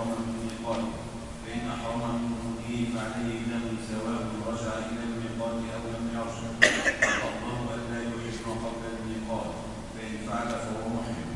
أحرم من ميقاته، فإن أحرم من دونه فعليه دم سواء رجع إلى الميقات أو لم يرجع، والأفضل ألا يحرم قبل الميقات، فإن فعل فهو محرم.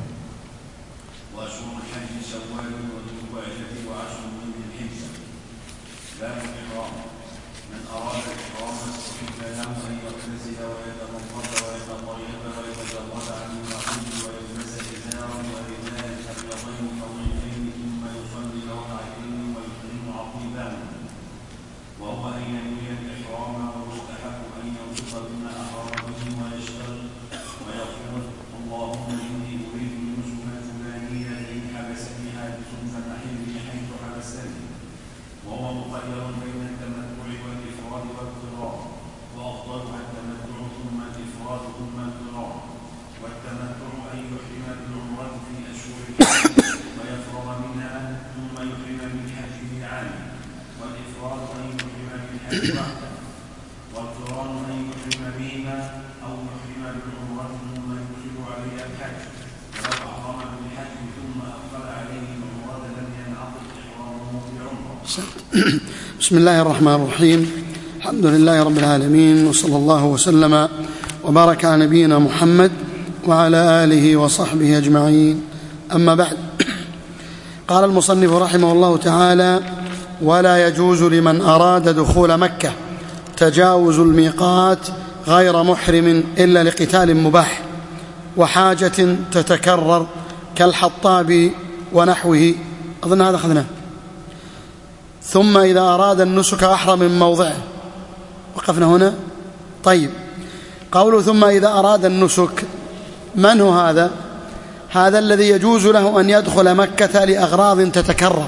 وأشهر الحج شوال وذو القعدة وعشر من ذي الحجة. باب الإحرام. من أراد الإحرام استحب له أن يغتسل ويتمضمض ويتطيب ويتجرد عن المحيض ويلبس إزارا ورداء أبيضين طويلين ثم يصلي ركعتين ويحرم عقيبا، وهو أن ينوي الإحرام، ويستحب أن ينصت بما أحرم به ويشتغل ويقول اللهم إني أريد النسك الفلانية إن حبسني حادث فمحلني حيث حبستني، وهو مخير بين التمتع والإفراد والقران، وأفضلها التمتع ثم الإفراد ثم القران. والتمتع أن يحرم بالعمرة في أشهر الحج ويفرغ منها ثم يحرم بالحج في عام، والإفراد أن يحرم بالحج وحده، والقران أن يحرم بهما أو يحرم بالعمرة ثم يدخل عليها الحج، ولو أحرم بالحج ثم أدخل عليه العمرة لم ينعقد إحرامه بعمرة. بسم الله الرحمن الرحيم. الحمد لله رب العالمين، وصلى الله وسلم وبارك على نبينا محمد وعلى آله وصحبه أجمعين. أما بعد، قال المصنف رحمه الله تعالى: ولا يجوز لمن أراد دخول مكة تجاوز الميقات غير محرم إلا لقتال مباح وحاجة تتكرر كالحطاب ونحوه. أظن هذا أخذناه. ثم إذا أراد النسك أحرم من موضعه. وقفنا هنا. طيب، قوله ثم إذا أراد النسك، من هو هذا؟ هذا الذي يجوز له أن يدخل مكة لأغراض تتكرر.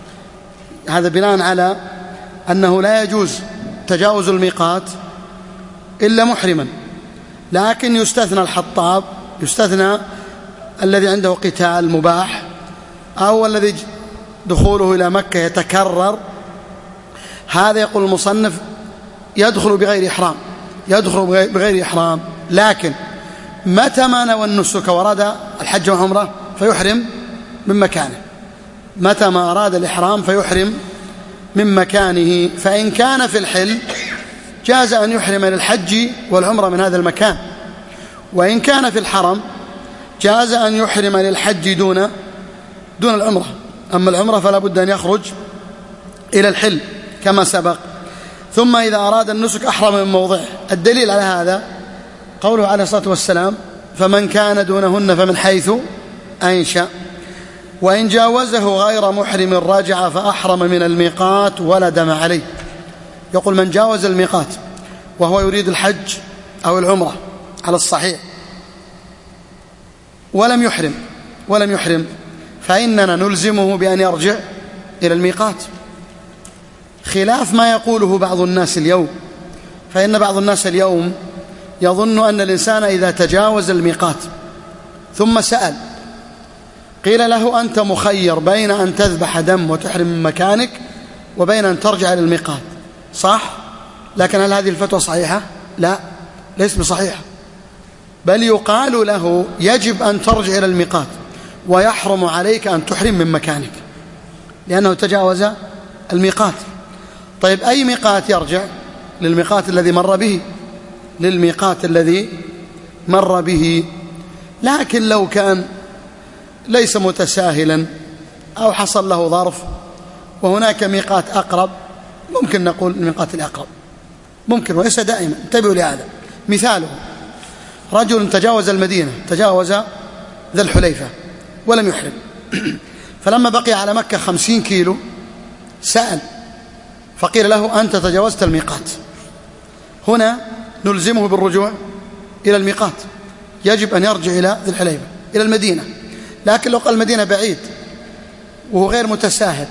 هذا بناء على أنه لا يجوز تجاوز الميقات إلا محرما، لكن يستثنى الحطاب، يستثنى الذي عنده قتال مباح، أو الذي دخوله إلى مكة يتكرر. هذا يقول المصنف يدخل بغير إحرام، يدخل بغير إحرام، لكن متى ما نوى النسك وراد الحج وعمره فيحرم من مكانه. متى ما أراد الإحرام فيحرم من مكانه. فإن كان في الحل جاز أن يحرم للحج والعمرة من هذا المكان، وإن كان في الحرم جاز أن يحرم للحج دون العمرة. أما العمرة فلا بد أن يخرج إلى الحل كما سبق. ثم إذا أراد النسك أحرم من موضعه. الدليل على هذا قوله عليه الصلاة والسلام: فمن كان دونهن فمن حيث أنشأ. وإن جاوزه غير محرم رجع فأحرم من الميقات ولا دم عليه. يقول من جاوز الميقات وهو يريد الحج أو العمرة على الصحيح ولم يحرم فإننا نلزمه بأن يرجع إلى الميقات، خلاف ما يقوله بعض الناس اليوم. فإن بعض الناس اليوم يظن أن الإنسان إذا تجاوز الميقات ثم سأل قيل له أنت مخير بين أن تذبح دم وتحرم من مكانك وبين أن ترجع إلى الميقات، صح؟ لكن هل هذه الفتوى صحيحة؟ لا، ليس بصحيحة، بل يقال له يجب أن ترجع إلى الميقات ويحرم عليك أن تحرم من مكانك لأنه تجاوز الميقات. طيب، أي ميقات يرجع؟ للميقات الذي مر به. لكن لو كان ليس متساهلا أو حصل له ظرف وهناك ميقات أقرب، ممكن نقول الميقات الأقرب، ممكن، وليس دائما. انتبهوا لهذا. مثاله: رجل تجاوز المدينة، تجاوز ذا الحليفة ولم يحرم، فلما بقي على مكة 50 كيلو سأل فقيل له أنت تجاوزت الميقات. هنا نلزمه بالرجوع إلى الميقات، يجب أن يرجع إلى ذي الحليفة إلى المدينة. لكن لو قال المدينة بعيد وهو غير متساهل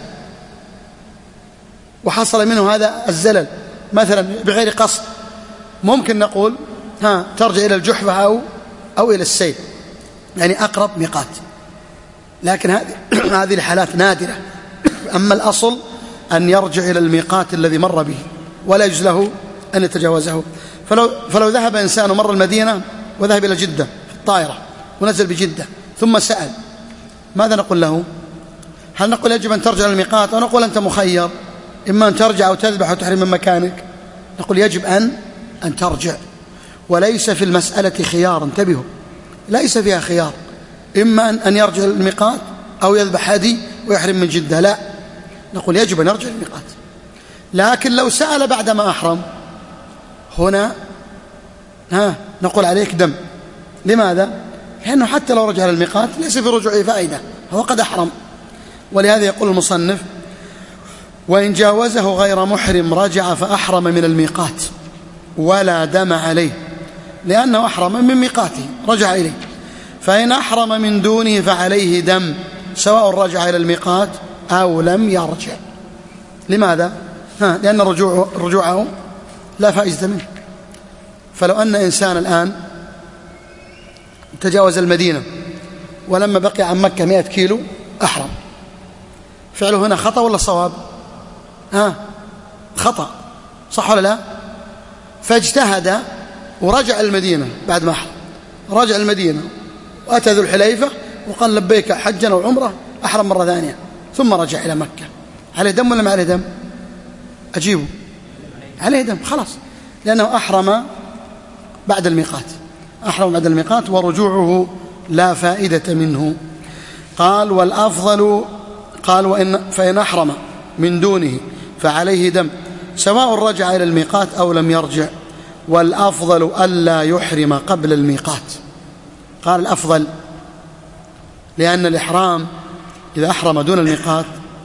وحصل منه هذا الزلل مثلا بغير قصد، ممكن نقول ترجع إلى الجحفة أو إلى السيل، يعني أقرب ميقات. لكن هذه الحالات نادرة. أما الأصل أن يرجع إلى الميقات الذي مر به ولا يجوز له أن يتجاوزه. فلو ذهب إنسان ومر المدينة وذهب إلى جدة في الطائرة ونزل بجدة ثم سأل، ماذا نقول له؟ هل نقول يجب أن ترجع للميقات أو نقول أنت مخير إما أن ترجع أو تذبح وتحرم من مكانك؟ نقول يجب أن ترجع، وليس في المسألة خيار، انتبهوا، ليس فيها خيار إما أن يرجع للميقات أو يذبح هدي ويحرم من جدة، لا، نقول يجب أن يرجع للميقات. لكن لو سأل بعدما أحرم هنا نقول عليك دم. لماذا؟ لأنه حتى لو رجع للميقات ليس في رجوعه فائدة، هو قد أحرم. ولهذا يقول المصنف: وإن جاوزه غير محرم رجع فأحرم من الميقات ولا دم عليه، لأنه أحرم من ميقاته رجع إليه. فإن أحرم من دونه فعليه دم سواء رجع إلى الميقات أو لم يرجع. لماذا؟ لأن رجوعه لا فائدة منه. فلو أن إنسان الآن تجاوز المدينة ولما بقي عن مكة 100 كيلو أحرم، فعله هنا خطأ ولا صواب؟ خطأ، صح ولا لا؟ فاجتهد ورجع المدينة بعد ما أحرم، رجع المدينة وأتى ذو الحليفة وقال لبيك حجا أو عمرة، أحرم مرة ثانية ثم رجع إلى مكة، عليه دم ولا ما عليه دم؟ أجيبه، عليه دم خلاص، لأنه أحرم بعد الميقات، أحرم بعد الميقات ورجوعه لا فائدة منه. قال: والأفضل، قال: فإن أحرم من دونه فعليه دم سواء رجع إلى الميقات أو لم يرجع، والأفضل ألا يحرم قبل الميقات. قال الأفضل لأن الإحرام إذا أحرم دون الميقات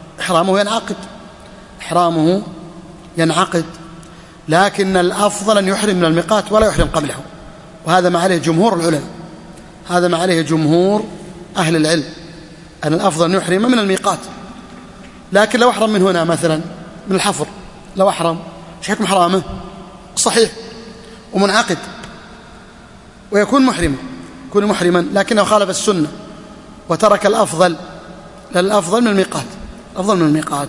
إحرامه ينعقد، لكن الأفضل أن يحرم من الميقات ولا يحرم قبله، وهذا ما عليه جمهور العلماء، هذا ما عليه جمهور أهل العلم، أن الأفضل أن يحرم من الميقات. لكن لو أحرم من هنا مثلا من الحفر، لو أحرم ايش حكم إحرامه؟ صحيح ومنعقد ويكون محرما، لكنه خالف السنة وترك الأفضل، لأن الأفضل من الميقات، أفضل من الميقات.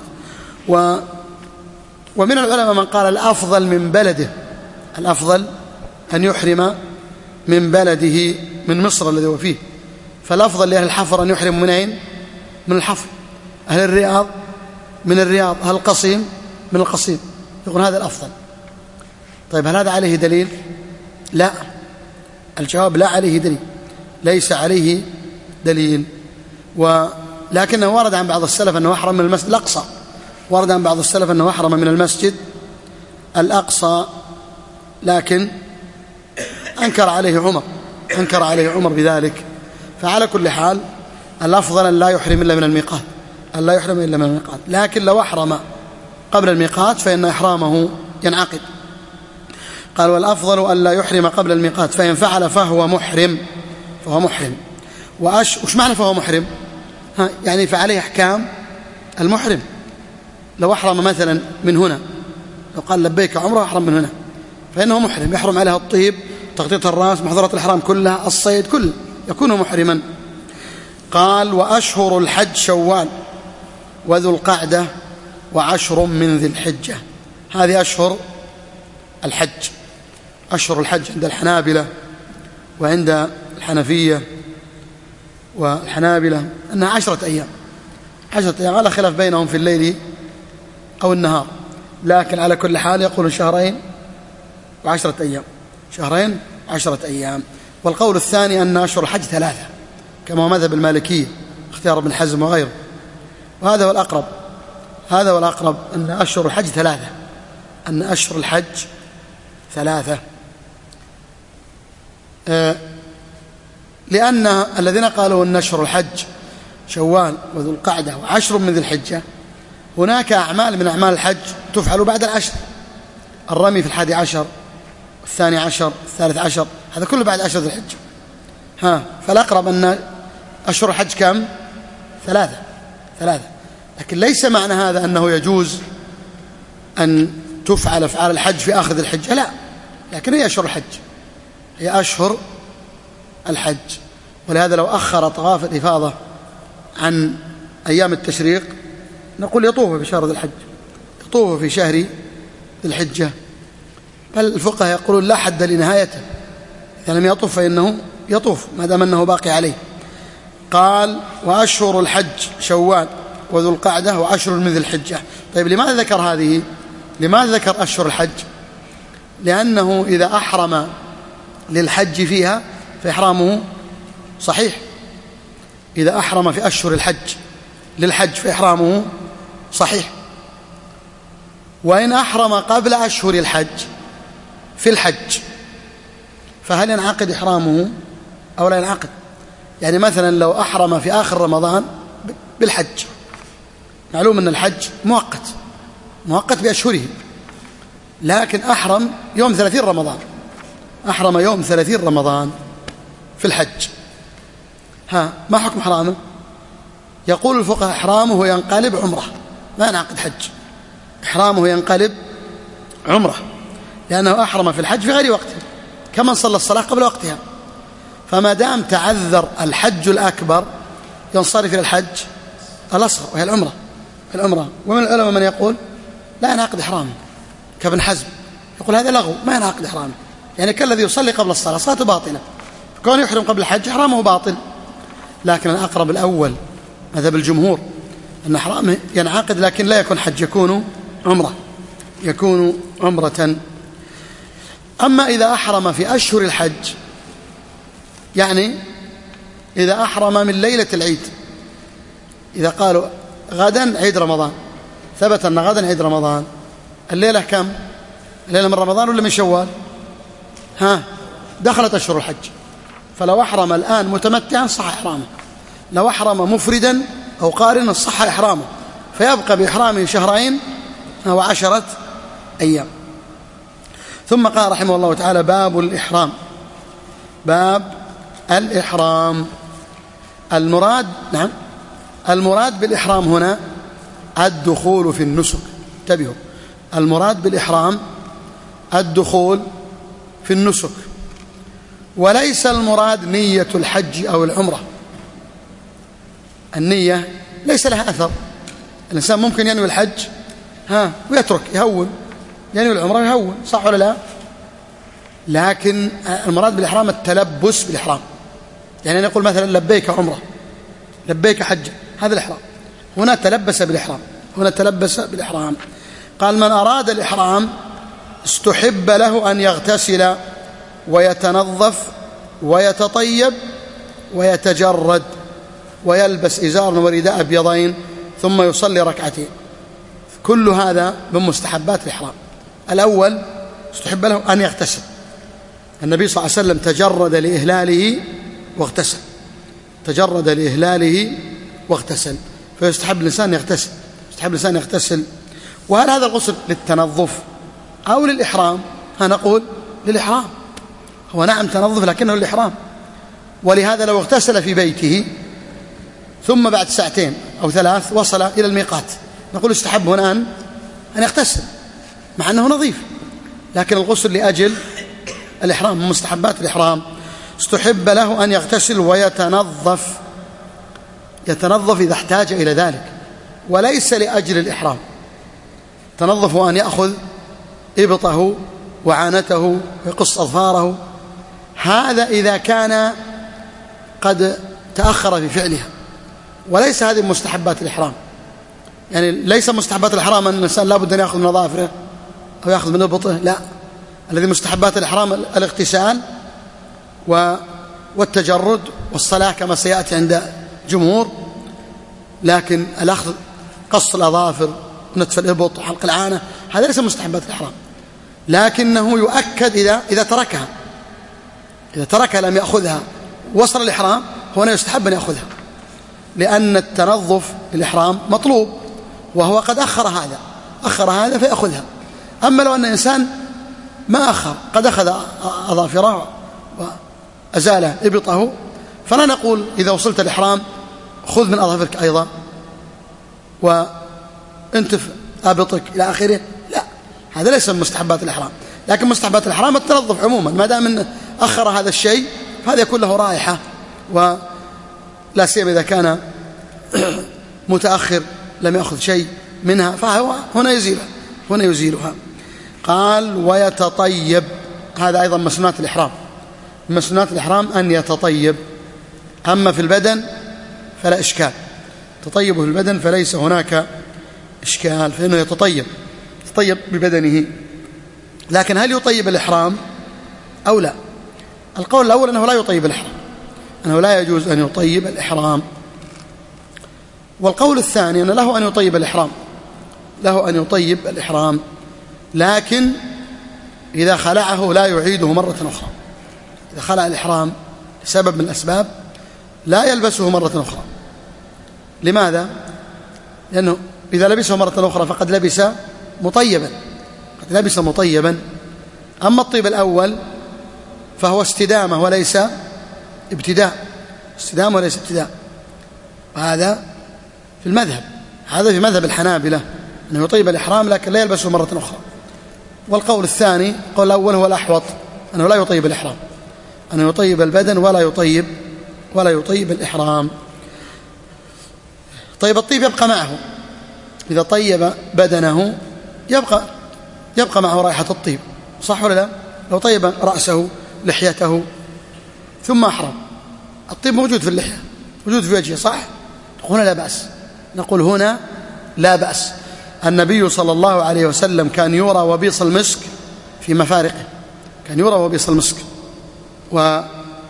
ومن العلماء من قال الأفضل من بلده، الأفضل أن يحرم من بلده، من مصر الذي هو فيه، فالأفضل لأهل الحفر أن يحرم من أين؟ من الحفر. أهل الرياض من الرياض، أهل القصيم من القصيم، يقول هذا الأفضل. طيب هل هذا عليه دليل؟ لا، الجواب لا عليه دليل، ليس عليه دليل. ولكنه ورد عن بعض السلف أنه أحرم من المسجد الأقصى، ورد عن بعض السلف أنه أحرم من المسجد الأقصى، لكن أنكر عليه عمر بذلك. فعلى كل حال الأفضل أن لا يحرم إلا من الميقات، لكن لو أحرم قبل الميقات فإن إحرامه ينعقد. قال: والأفضل أن لا يحرم قبل الميقات، فإن فعل فهو محرم. وش معنى فهو محرم؟ يعني فعليه أحكام المحرم. لو أحرم مثلا من هنا، لو قال لبيك عمره أحرم من هنا، فإنه محرم، يحرم عليها الطيب، تغطية الرأس، محظورات الإحرام كلها، الصيد كله، يكون محرما. قال: وأشهر الحج شوال وذو القعدة وعشر من ذي الحجة. هذه أشهر الحج. أشهر الحج عند الحنابلة وعند الحنفية والحنابلة أنها 10 أيام، على خلاف بينهم في الليل أو النهار، لكن على كل حال يقول 2 و10 أيام، 2 و10 أيام. والقول الثاني أن أشهر الحج 3 كما هو مذهب المالكية، اختيار ابن حزم وغيره، وهذا هو الأقرب، أن أشهر الحج 3، أن أشهر الحج 3. لأن الذين قالوا أن أشهر الحج شوال وذو القعدة وعشر من ذي الحجة، هناك أعمال من أعمال الحج تفعل بعد 10، الرمي في 11 12 13، هذا كله بعد 10 ذي الحجة. فالأقرب أن أشهر الحج كم؟ 3. لكن ليس معنى هذا أنه يجوز أن تفعل أفعال الحج في آخر ذي الحجة، لا، لكن هي أشهر الحج. ولهذا لو أخر طواف الإفاضة عن أيام التشريق نقول يطوف بشهر ذي الحج، يطوف في شهر ذي الحجة، بل الفقهاء يقولون لا حد لنهايته، إذا لم يطوف فإنه يطوف ما دام أنه باقي عليه. قال: وأشهر الحج شوال وذو القعدة وعشر من ذي الحجة. طيب لماذا ذكر هذه؟ لماذا ذكر أشهر الحج؟ لأنه إذا أحرم للحج فيها فإحرامه صحيح. إذا أحرم في أشهر الحج للحج فإحرامه صحيح. وإن أحرم قبل أشهر الحج في الحج فهل ينعقد إحرامه أو لا ينعقد؟ يعني مثلا لو أحرم في آخر رمضان بالحج، معلوم أن الحج مؤقت بأشهره، لكن أحرم يوم 30 رمضان، أحرم يوم 30 رمضان في الحج، ما حكم إحرامه؟ يقول الفقهاء إحرامه ينقلب عمره، ما ينعقد حج، إحرامه ينقلب عمره، لأنه أحرم في الحج في غير وقته كمن صلى الصلاة قبل وقتها. فما دام تعذر الحج الأكبر ينصرف إلى الحج الأصغر وهي العمرة. ومن العلماء من يقول لا ينعقد إحرامه كابن حزم، يقول هذا لغو ما ينعقد إحرامه، يعني كالذي يصلي قبل الصلاة صلاته باطلة، فكون يحرم قبل الحج إحرامه باطل. لكن الأقرب الأول مذهب الجمهور أن إحرامه ينعقد، لكن لا يكون حج، يكون عمرة. أما إذا أحرم في أشهر الحج، يعني إذا أحرم من ليلة العيد، إذا قالوا غدا عيد رمضان، ثبت أن غدا عيد رمضان، الليلة كم؟ الليلة من رمضان ولا من شوال؟ دخلت أشهر الحج، فلو أحرم الآن متمتعا صح إحرامه، لو أحرم مفردا أو قارنا صح إحرامه، فيبقى بإحرامه 2 و10 أيام. ثم قال رحمه الله تعالى: باب الإحرام. المراد بالإحرام هنا الدخول في النسك. انتبهوا، المراد بالإحرام الدخول في النسك، وليس المراد نية الحج أو العمرة. النية ليس لها أثر، الإنسان ممكن ينوي الحج ويترك يهون، ينوي العمرة يهون، صح ولا لا؟ لكن المراد بالإحرام التلبس بالإحرام، يعني نقول مثلا لبيك عمرة، لبيك حج، هذا الإحرام. هنا تلبس بالإحرام. قال: من أراد الإحرام استحب له أن يغتسل ويتنظف ويتطيب ويتجرد ويلبس إزارا ورداء أبيضين ثم يصلي 2 ركعتين. كل هذا من مستحبات الإحرام. الأول استحب له أن يغتسل، النبي صلى الله عليه وسلم تجرد لإهلاله واغتسل، فيستحب الإنسان يغتسل. وهل هذا الغسل للتنظف أو للإحرام؟ نقول للإحرام، هو نعم تنظف لكنه للإحرام. ولهذا لو اغتسل في بيته ثم بعد 2 أو 3 وصل إلى الميقات، نقول استحب هنا أن يغتسل مع أنه نظيف، لكن الغسل لأجل الإحرام من مستحبات الإحرام. استحب له أن يغتسل ويتنظف إذا احتاج إلى ذلك، وليس لأجل الإحرام. تنظف أن يأخذ إبطه وعانته ويقص أظفاره، هذا إذا كان قد تأخر في فعلها، وليس هذه مستحبات الإحرام. يعني ليس مستحبات الإحرام أن الإنسان لابد أن يأخذ من أظافره أو يأخذ من إبطه، لا، الذي مستحبات الإحرام الاغتسال والتجرد والصلاة كما سيأتي عند جمهور. لكن الأخذ قص الأظافر ونتف الإبط وحلق العانة هذا ليس مستحبات الإحرام، لكنه يؤكد إذا تركها لم يأخذها وصل الإحرام، هنا يستحب أن يأخذها، لأن التنظف للإحرام مطلوب، وهو قد أخر هذا فيأخذها. أما لو أن إنسان ما أخر، قد أخذ أظافره وأزال إبطه، فلا نقول إذا وصلت الإحرام خذ من أظافرك أيضا وانتف أبطك إلى آخره، لا، هذا ليس من مستحبات الإحرام. لكن مستحبات الإحرام التنظف عموما، ما دام أنه أخر هذا الشيء فهذا يكون له رائحة، ولا سيما إذا كان متأخر لم يأخذ شيء منها، فهو هنا يزيلها. قال: ويتطيب، هذا أيضا مسنونات الإحرام. مسنونات الإحرام أن يتطيب، أما في البدن فلا إشكال، تطيبه البدن فليس هناك إشكال، فإنه يتطيب ببدنه. لكن هل يطيب الإحرام أو لا؟ القول الأول أنه لا يطيب الإحرام، أنه لا يجوز أن يطيب الإحرام. والقول الثاني أن له أن يطيب الإحرام، له أن يطيب الإحرام، لكن إذا خلعه لا يعيده مرة أخرى. إذا خلع الإحرام لسبب من الأسباب لا يلبسه مرة أخرى. لماذا؟ لأنه إذا لبسه مرة أخرى فقد لبس مطيبا، أما الطيب الأول فهو استدامة وليس ابتداء، وهذا في المذهب، هذا في مذهب الحنابلة أنه يطيب الإحرام لكن لا يلبسه مرة أخرى. والقول الثاني، القول الأول هو الأحوط، أنه لا يطيب الإحرام، أنه يطيب البدن ولا يطيب الإحرام. طيب الطيب يبقى معه، إذا طيب بدنه يبقى معه رائحة الطيب، صح ولا لا؟ لو طيب رأسه لحيته ثم أحرم، الطيب موجود في اللحية، موجود في وجهه، صح؟ هنا لا بأس، نقول هنا لا بأس. النبي صلى الله عليه وسلم كان يرى وبيص المسك في مفارقه، وكان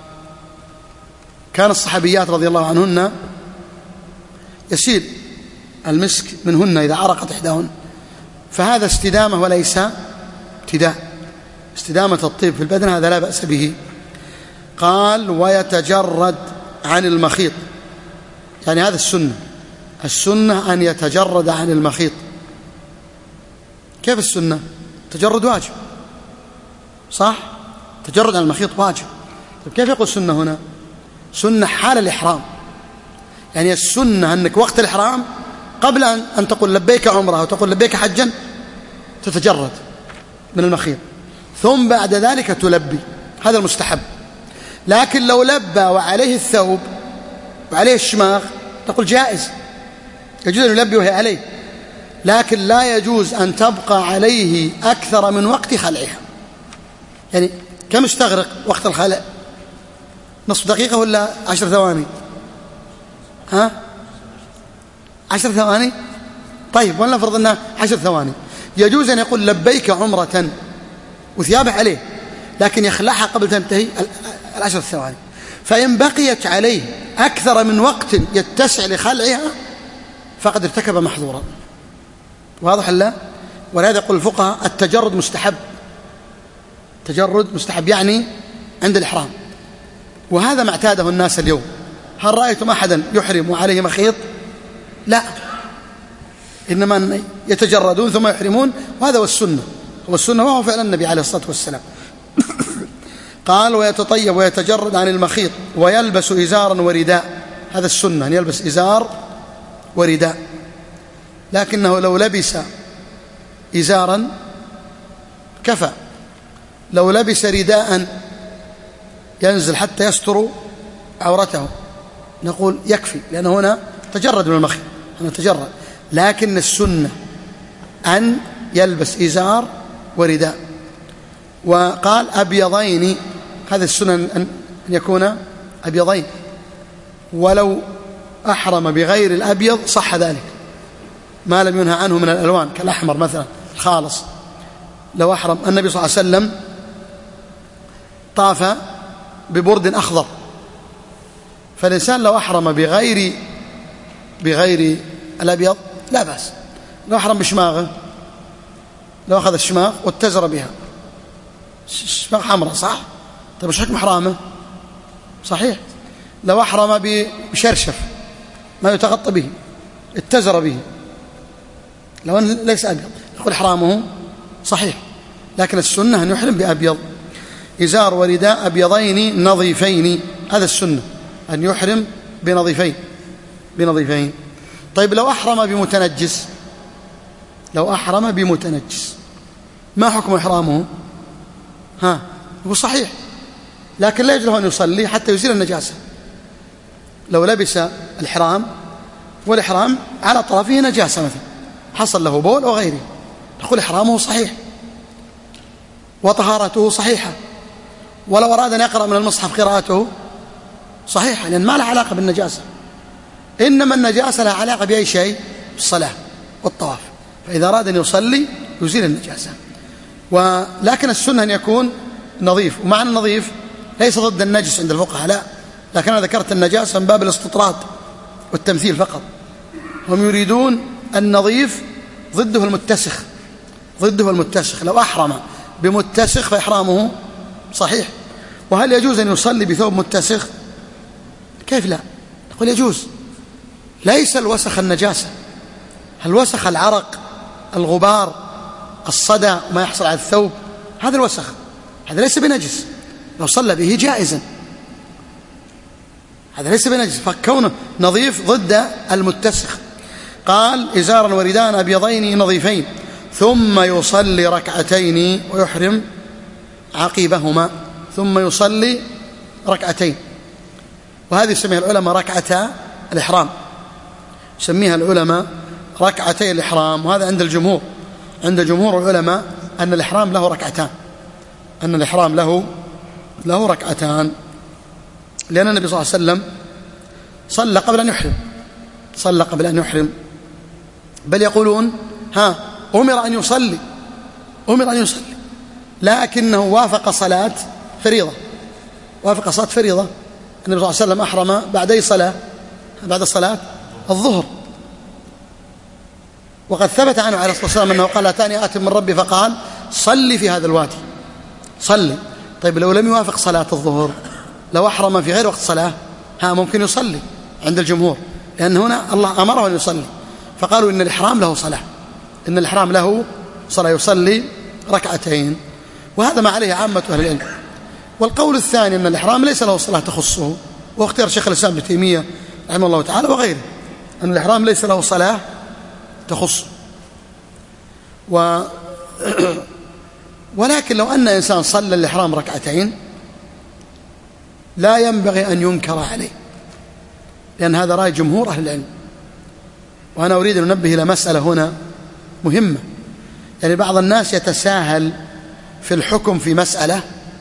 الصحابيات رضي الله عنهن يسيل المسك منهن إذا عرقت إحداهن، فهذا استدامة وليس ابتداء. استدامة الطيب في البدن هذا لا بأس به. قال ويتجرد عن المخيط، يعني هذا السنة أن يتجرد عن المخيط. كيف السنة؟ تجرد واجب، صح؟ تجرد عن المخيط واجب. طيب كيف يقول سنة هنا؟ سنة حال الإحرام، يعني السنة أنك وقت الإحرام قبل أن تقول لبيك عمره وتقول لبيك حجا تتجرد من المخيط، ثم بعد ذلك تلبي، هذا المستحب. لكن لو لبى وعليه الثوب وعليه الشماغ تقول جائز، يجوز أن يلبي وهي عليه، لكن لا يجوز أن تبقى عليه أكثر من وقت خلعها. يعني كم استغرق وقت الخلع؟ نصف دقيقة ولا 10 ثواني؟ 10 ثواني؟ طيب ولنفرض أنها 10 ثواني، يجوز أن يقول لبيك عمرة وثيابه عليه، لكن يخلعها قبل تنتهي 10 ثواني. فإن بقيت عليه أكثر من وقت يتسع لخلعها فقد ارتكب محظورا. واضح لا؟ ولهذا يقول الفقهاء التجرد مستحب، يعني عند الإحرام. وهذا ما اعتاده الناس اليوم. هل رأيتم أحدا يحرم وعليه مخيط؟ لا، إنما يتجردون ثم يحرمون، وهذا هو السنة، وهو فعل النبي عليه الصلاة والسلام. قال ويتطيب ويتجرد عن المخيط ويلبس إزارا ورداء، هذا السنة أن يلبس إزار ورداء. لكنه لو لبس إزارا كفى، لو لبس رداء ينزل حتى يستر عورته نقول يكفي، لأن هنا تجرد من المخيط، هنا تجرد. لكن السنة أن يلبس إزار ورداء. وقال أبيضين، هذا السنة أن يكون أبيضين، ولو أحرم بغير الأبيض صح ذلك، ما لم ينهى عنه من الألوان كالأحمر مثلا الخالص. لو أحرم النبي صلى الله عليه وسلم طاف ببرد أخضر، فالإنسان لو أحرم بغير الأبيض لا بأس. لو أحرم بشماغه، لو أخذ الشماغ واتزر بها، شماغ حمراء صح؟ طيب وش حكم إحرامه؟ صحيح. لو أحرم بشرشف ما يتغطى به اتزر به، لو أنه ليس أبيض يقول إحرامه صحيح. لكن السنة أن يحرم بأبيض، إزار ورداء أبيضين نظيفين، هذا السنة أن يحرم بنظيفين. طيب لو أحرم بمتنجس ما حكم إحرامه؟ هو صحيح، لكن لا يجوز له أن يصلي حتى يزيل النجاسة. لو لبس الإحرام والإحرام على طرفه نجاسة مثلا، حصل له بول أو غيره، نقول إحرامه صحيح وطهارته صحيحة، ولو أراد أن يقرأ من المصحف قراءته صحيحة، لأن ما له علاقة بالنجاسة. إنما النجاسة لها علاقة بأي شيء؟ الصلاة والطواف. فإذا أراد أن يصلي يزيل النجاسة. ولكن السنة أن يكون نظيف. ومعنى النظيف ليس ضد النجس عند الفقهاء، لا، لكن أنا ذكرت النجاسة من باب الاستطراد والتمثيل فقط. هم يريدون النظيف ضده المتسخ، ضده المتسخ. لو أحرم بمتسخ فإحرامه صحيح. وهل يجوز أن يصلي بثوب متسخ؟ كيف لا؟ نقول يجوز. ليس الوسخ النجاسة، الوسخ العرق، الغبار، الصدى، ما يحصل على الثوب، هذا الوسخ، هذا ليس بنجس. لو صلى به جائزا، هذا ليس بنجس، فكونه نظيف ضد المتسخ. قال إزارا وردان أبيضين نظيفين ثم يصلي ركعتين ويحرم عقيبهما. ثم يصلي ركعتين، وهذه يسميها العلماء ركعتا الإحرام، يسميها العلماء ركعتي الإحرام. وهذا عند الجمهور، عند جمهور العلماء أن الإحرام له ركعتان، أن الإحرام له ركعتان، لأن النبي صلى الله عليه وسلم صلى قبل أن يحرم، صلى قبل أن يحرم. بل يقولون أمر أن يصلي، أمر أن يصلي، لكنه وافق صلاة فريضة، وافق صلاة فريضة. النبي صلى الله عليه وسلم أحرم بعد أي صلاة؟ بعد صلاة الظهر. وقد ثبت عنه عليه الصلاة والسلام أنه قال أتاني آت من ربي فقال صلي في هذا الوادي، صلي. طيب لو لم يوافق صلاة الظهر، لو أحرم في غير وقت صلاة، ممكن يصلي عند الجمهور، لأن هنا الله أمره أن يصلي، فقالوا إن الإحرام له صلاة، إن الإحرام له صلاة، يصلي ركعتين. وهذا ما عليه عامة أهل العلم. والقول الثاني أن الإحرام ليس له صلاة تخصه، واختيار شيخ الإسلام ابن تيمية رحمه الله تعالى وغيره، أن الإحرام ليس له صلاة تخصه. ولكن لو أن إنسان صلى الإحرام ركعتين لا ينبغي أن ينكر عليه، لأن هذا رأي جمهور أهل العلم. وأنا أريد أن أنبه إلى مسألة هنا مهمة. يعني بعض الناس يتساهل في الحكم في مسألة،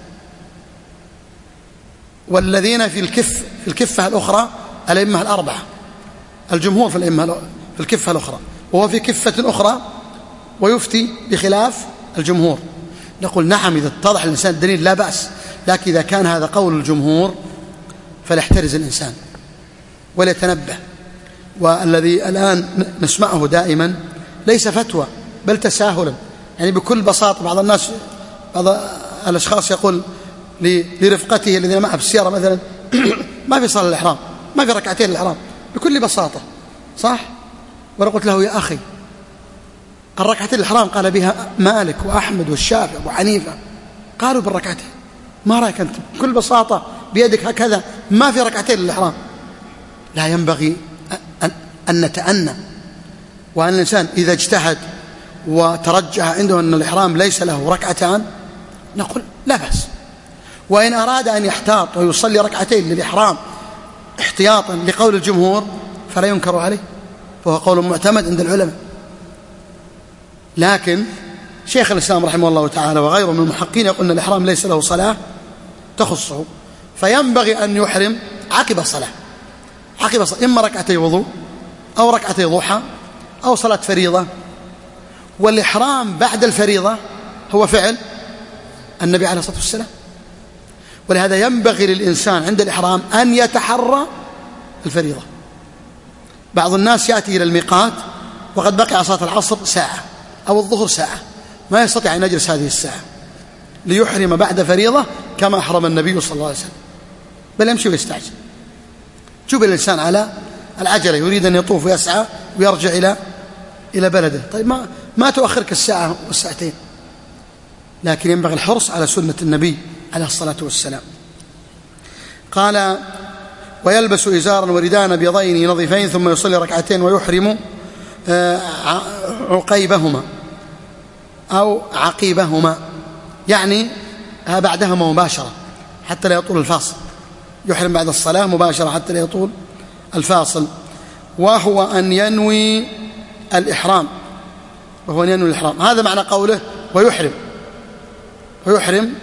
والذين في الكفة الأخرى الأئمة الأربعة، الجمهور في الكفة الأخرى، وهو في كفة أخرى ويفتي بخلاف الجمهور. نقول نعم، إذا اتضح الإنسان الدليل لا بأس، لكن إذا كان هذا قول الجمهور فليحترز الإنسان وليتنبه. والذي الآن نسمعه دائما ليس فتوى بل تساهلا. يعني بكل بساطة بعض الأشخاص يقول لرفقته الذين معه في السيارة مثلا ما في صلاة الإحرام، ما في ركعتين الإحرام، بكل بساطة، صح؟ وأنا قلت له يا أخي الركعتين الإحرام قال بها مالك وأحمد والشافعي وأبو حنيفة، قالوا بالركعتين، ما رأيك أنت؟ بكل بساطة بيدك هكذا ما في ركعتين الإحرام. لا ينبغي أن نتأنى، وأن الإنسان إذا اجتهد وترجح عنده أن الإحرام ليس له ركعتان نقول لا بأس. وإن أراد أن يحتاط ويصلي ركعتين للإحرام احتياطا لقول الجمهور فلا ينكر عليه، فهو قول معتمد عند العلماء. لكن شيخ الإسلام رحمه الله تعالى وغيره من المحققين يقول أن الإحرام ليس له صلاة تخصه، فينبغي أن يحرم عقب صلاة، إما ركعتي وضوء أو ركعتي ضحى أو صلاة فريضة. والإحرام بعد الفريضة هو فعل النبي عليه الصلاة والسلام. ولهذا ينبغي للإنسان عند الإحرام أن يتحرى الفريضة. بعض الناس يأتي إلى الميقات وقد بقي على صلاة العصر ساعة أو الظهر ساعة، ما يستطيع أن يجلس هذه الساعة ليحرم بعد فريضة كما أحرم النبي صلى الله عليه وسلم، بل يمشي ويستعجل. جبل الإنسان على العجلة، يريد أن يطوف ويسعى ويرجع إلى بلده. طيب ما تؤخرك الساعة والساعتين، لكن ينبغي الحرص على سنة النبي عليه الصلاة والسلام. قال ويلبس إزارا وردان بيضين نظيفين ثم يصلي ركعتين ويحرم عقيبهما أو عقيبهما، يعني بعدهما مباشرة حتى لا يطول الفاصل، يحرم بعد الصلاة مباشرة حتى لا يطول الفاصل. وهو أن ينوي الإحرام، هذا معنى قوله ويحرم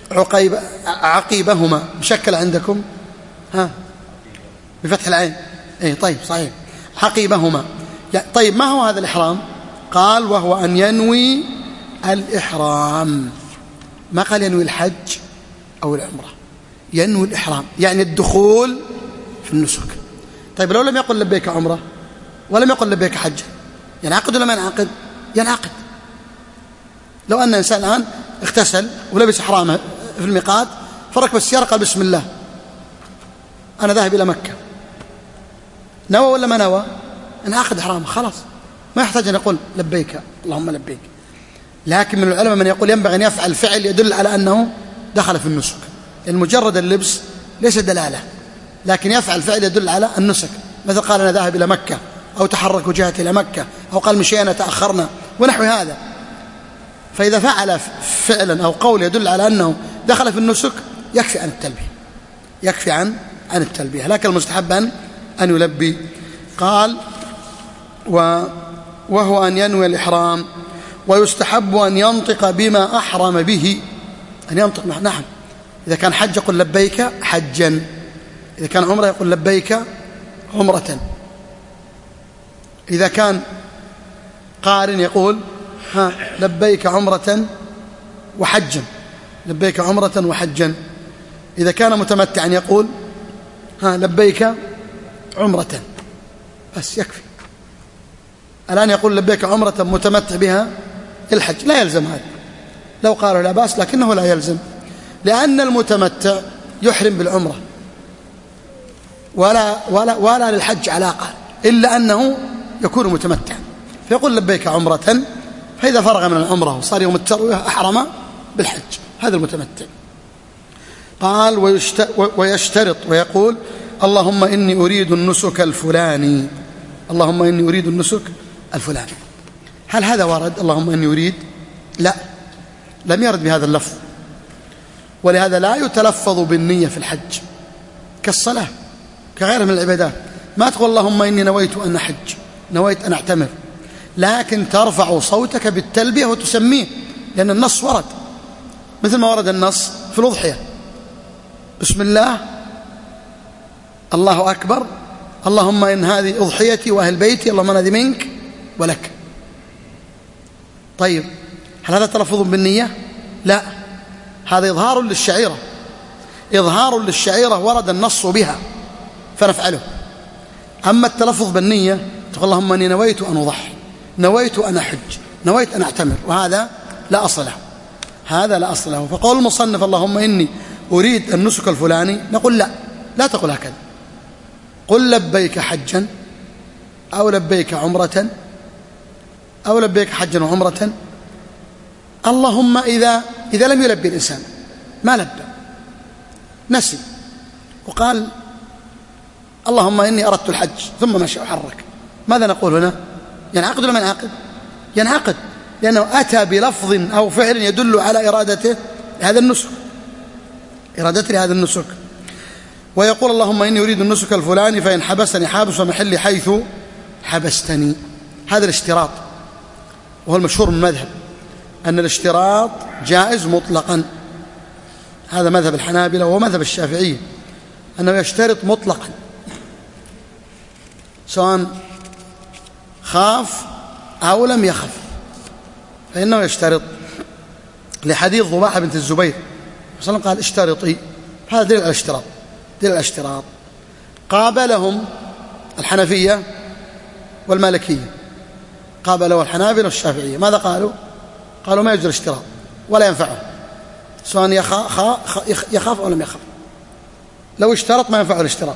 عقيبهما. مشكل عندكم بفتح العين طيب صحيح عقيبهما. طيب ما هو هذا الإحرام؟ قال وهو أن ينوي الإحرام، ما قال ينوي الحج أو العمرة، ينوي الإحرام يعني الدخول في النسك. طيب لو لم يقل لبيك عمرة ولم يقل لبيك حج ينعقد ولا ما ينعقد؟ ينعقد. لو أن إنسان الآن اغتسل ولبس إحرامه في الميقات فركب السيارة قال بسم الله أنا ذاهب إلى مكة، نوى ولا ما نوى؟ انعقد إحرامه خلاص، ما يحتاج أن يقول لبيك اللهم لبيك. لكن من العلماء من يقول ينبغي أن يفعل فعل يدل على أنه دخل في النسك، لأن مجرد اللبس ليس دلالة، لكن يفعل فعل يدل على النسك، مثل قال أنا ذاهب إلى مكة أو تحرك وجهتي إلى مكة أو قال مشينا تأخرنا ونحو هذا. فإذا فعل فعلا أو قول يدل على أنه دخل في النسك يكفي عن التلبية، يكفي عن التلبية، لكن المستحب أن يلبي. قال وهو أن ينوي الإحرام، ويستحب أن ينطق بما أحرم به، أن ينطق نعم. إذا كان حج يقول لبيك حجا، إذا كان عمرة يقول لبيك عمرة، إذا كان قارن يقول لبيك عمرة وحجا، لبيك عمرة وحجا. إذا كان متمتعا يقول لبيك عمرة، بس يكفي. الآن يقول لبيك عمرة متمتع بها الحج، لا يلزم هذا، لو قالوا لا بأس، لكنه لا يلزم، لأن المتمتع يحرم بالعمرة ولا للحج علاقة إلا أنه يكون متمتعا، فيقول لبيك عمرة، فإذا فرغ من العمرة وصار يوم التروية أحرم بالحج، هذا المتمتع. قال ويشترط ويقول اللهم إني أريد النسك الفلاني، اللهم إني أريد النسك الفلاني. هل هذا ورد اللهم إني أريد؟ لا، لم يرد بهذا اللفظ، ولهذا لا يتلفظ بالنية في الحج كالصلاة كغيرها من العبادات. ما تقول اللهم إني نويت أن أحج، نويت أن أعتمر، لكن ترفع صوتك بالتلبية وتسميه، لأن النص ورد، مثل ما ورد النص في الأضحية بسم الله الله أكبر اللهم إن هذه أضحيتي وأهل بيتي اللهم هذه منك ولك. طيب هل هذا تلفظ بالنية؟ لا، هذا إظهار للشعيرة، إظهار للشعيرة ورد النص بها فنفعله. أما التلفظ بالنية تقول اللهم إني نويت أن أضحي، نويت أن أحج، نويت أن أعتمر، وهذا لا أصل له، هذا لا أصل له. فقول المصنف اللهم إني أريد النسك الفلاني، نقول لا تقول هكذا، قل لبيك حجا أو لبيك عمرة أو لبيك حجا وعمرة. اللهم إذا لم يلبي الإنسان، ما لبى، نسي وقال اللهم إني أردت الحج ثم مشى وحرك، ماذا نقول هنا؟ ينعقد ولا ما ينعقد؟ ينعقد، لأنه أتى بلفظ أو فعل يدل على إرادته لهذا النسك، إرادته لهذا النسك. ويقول اللهم إني أريد النسك الفلاني فإن حبسني حابس ومحلي حيث حبستني. هذا الاشتراط، وهو المشهور من المذهب أن الاشتراط جائز مطلقا، هذا مذهب الحنابلة ومذهب الشافعية، أنه يشترط مطلقا سواء خاف أو لم يخف، فإنه يشترط، لحديث ضباحة بنت الزبير صلى الله عليه وسلم قال اشترطي، هذا دليل على الاشتراط، دليل على الاشتراط. قابلهم الحنفية والمالكية، قابلوا الحنابلة والشافعية، ماذا قالوا؟ قالوا ما يجوز الاشتراط ولا ينفعه، سواء يخاف أو لم يخاف، لو اشترط ما ينفعه الاشتراط.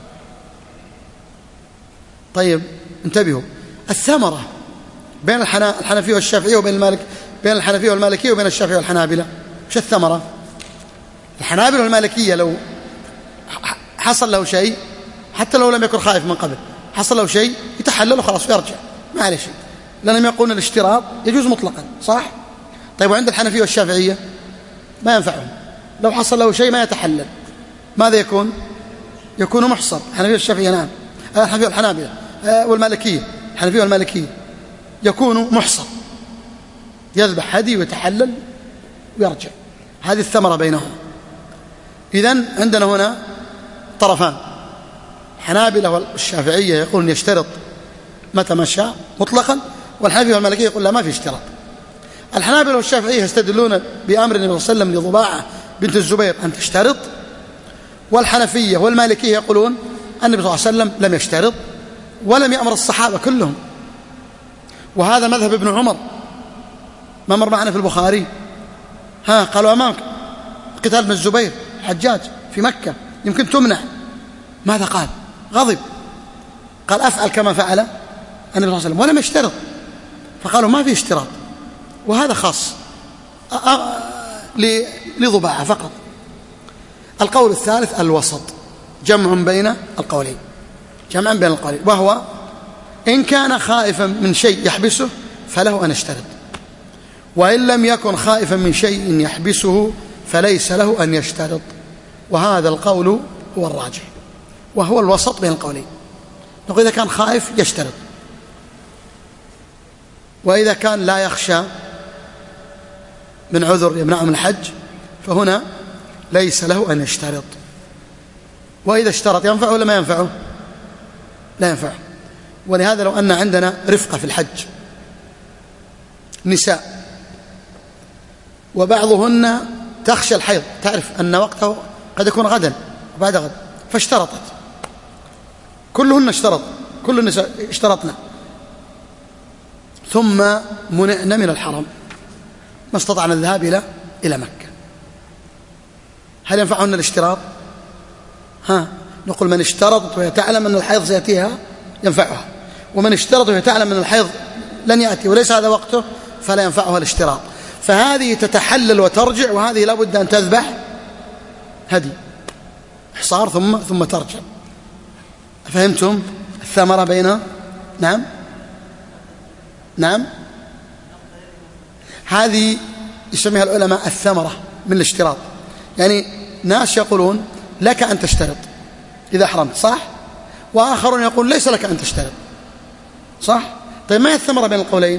طيب انتبهوا، الثمرة بين الحنفية والشافعية وبين المالك، بين الحنفية والمالكية وبين الشافعية والحنابلة، وش الثمرة؟ الحنابلة والمالكية لو حصل له شيء، حتى لو لم يكن خائف من قبل، حصل له شيء يتحلل وخلاص ويرجع، ما عليه شيء، لأنهم يقولون الاشتراط يجوز مطلقا، صح؟ طيب وعند الحنفية والشافعية ما ينفعهم، لو حصل له شيء ما يتحلل، ماذا يكون؟ يكون محصر. الحنفية والشافعية نعم، الحنفية والحنابلة والمالكية، الحنفية والمالكية يكون محصر، يذبح هدي ويتحلل ويرجع، هذه الثمرة بينهم. إذن عندنا هنا طرفان، الحنابلة والشافعية يقولون يشترط متى ما شاء مطلقا، والحنفية والمالكية يقول لا ما في اشتراط. الحنابلة والشافعية يستدلون بأمر النبي صلى الله عليه وسلم لضباعة بنت الزبير أن تشترط، والحنفية والمالكية يقولون النبي صلى الله عليه وسلم لم يشترط ولم يأمر الصحابة كلهم. وهذا مذهب ابن عمر، ما مر معنا في البخاري؟ قالوا أمامك قتال ابن الزبير حجاج في مكة يمكن تمنع، ماذا قال؟ غضب، قال أفعل كما فعل النبي صلى الله عليه وسلم ولم يشترط. فقالوا ما في اشتراط، وهذا خاص لضباعة فقط. القول الثالث الوسط، جمع بين القولين، وهو إن كان خائفا من شيء يحبسه فله أن يشترط، وإن لم يكن خائفا من شيء يحبسه فليس له أن يشترط. وهذا القول هو الراجح، وهو الوسط بين القولين. نقول إذا كان خائف يشترط، وإذا كان لا يخشى من عذر يمنعه من الحج فهنا ليس له أن يشترط. وإذا اشترط ينفعه ولا ما ينفعه؟ لا ينفعه. ولهذا لو أن عندنا رفقة في الحج نساء وبعضهن تخشى الحيض، تعرف أن وقته قد يكون غدا وبعد غد، فاشترطت، كلهن اشترط، كل النساء اشترطنا، ثم منعنا من الحرم ما استطعنا الذهاب إلى مكة، هل ينفعهن الاشتراط؟ نقول من اشترطت وهي تعلم أن الحيض سيأتيها ينفعها، ومن اشترط وهي تعلم أن الحيض لن يأتي وليس هذا وقته فلا ينفعها الاشتراط. فهذه تتحلل وترجع، وهذه لا بد أن تذبح هدي حصار ثم ترجع. فهمتم الثمرة بين؟ نعم هذه يسميها العلماء الثمرة من الاشتراط. يعني ناس يقولون لك أن تشترط إذا حرمت، صح؟ وآخرون يقول ليس لك أن تشترط، صح؟ طيب ما هي الثمرة بين القولين؟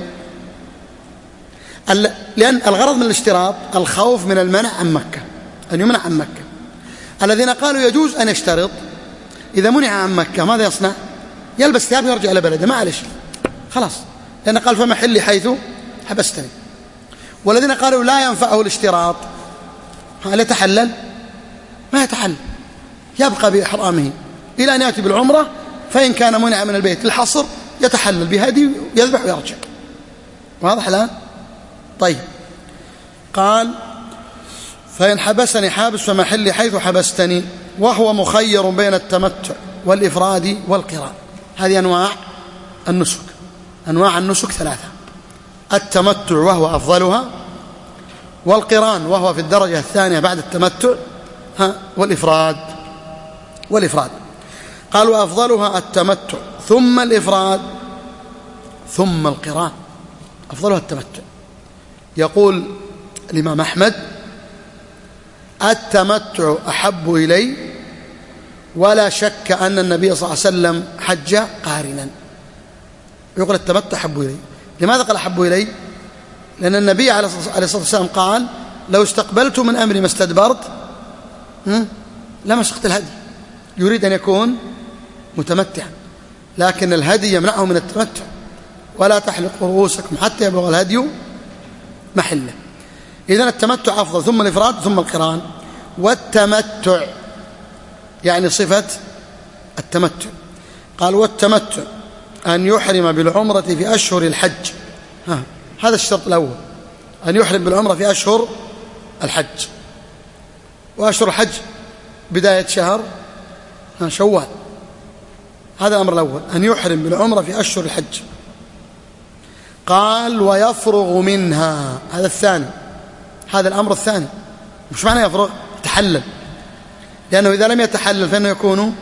لأن الغرض من الاشتراط الخوف من المنع عن مكة، أن يمنع عن مكة. الذين قالوا يجوز أن يشترط إذا منع عن مكة ماذا يصنع؟ يلبس ثيابه ويرجع إلى بلده، معلش خلاص، لأن قال فمحلي حيث حبستني. والذين قالوا لا ينفعه الاشتراط هل يتحلل؟ ما يتحلل، يبقى بإحرامه إلى أن يأتي بالعمرة، فإن كان منع من البيت الحصر يتحلل بهدي يذبح ويرجع. واضح الآن؟ طيب، قال فإن حبسني حابس فمحلي حيث حبستني، وهو مخير بين التمتع والإفراد والقران. هذه أنواع النسك. أنواع النسك ثلاثة: التمتع وهو أفضلها، والقران وهو في الدرجة الثانية بعد التمتع، والإفراد. قال وأفضلها التمتع ثم الإفراد ثم القران. أفضلها التمتع. يقول الإمام أحمد التمتع أحب إلي، ولا شك أن النبي صلى الله عليه وسلم حج قارنا. يقول التمتع أحب إلي. لماذا قال أحب إلي؟ لأن النبي عليه الصلاة والسلام قال لو استقبلت من أمري ما استدبرت لما سقت الهدي. يريد أن يكون متمتعا، لكن الهدي يمنعه من التمتع. ولا تحلقوا رؤوسكم حتى يبلغ الهدي محله. إذن التمتع أفضل، ثم الإفراد ثم القران. والتمتع يعني صفة التمتع. قال والتمتع أن يحرم بالعمرة في أشهر الحج. هذا الشرط الأول، أن يحرم بالعمرة في أشهر الحج. وأشهر الحج بداية شهر شوال. هذا الأمر الأول، أن يحرم بالعمرة في أشهر الحج. قال ويفرغ منها. هذا الثاني، هذا الأمر الثاني. مش معنى يفرغ؟ يتحلل، لأنه إذا لم يتحلل فإنه يكون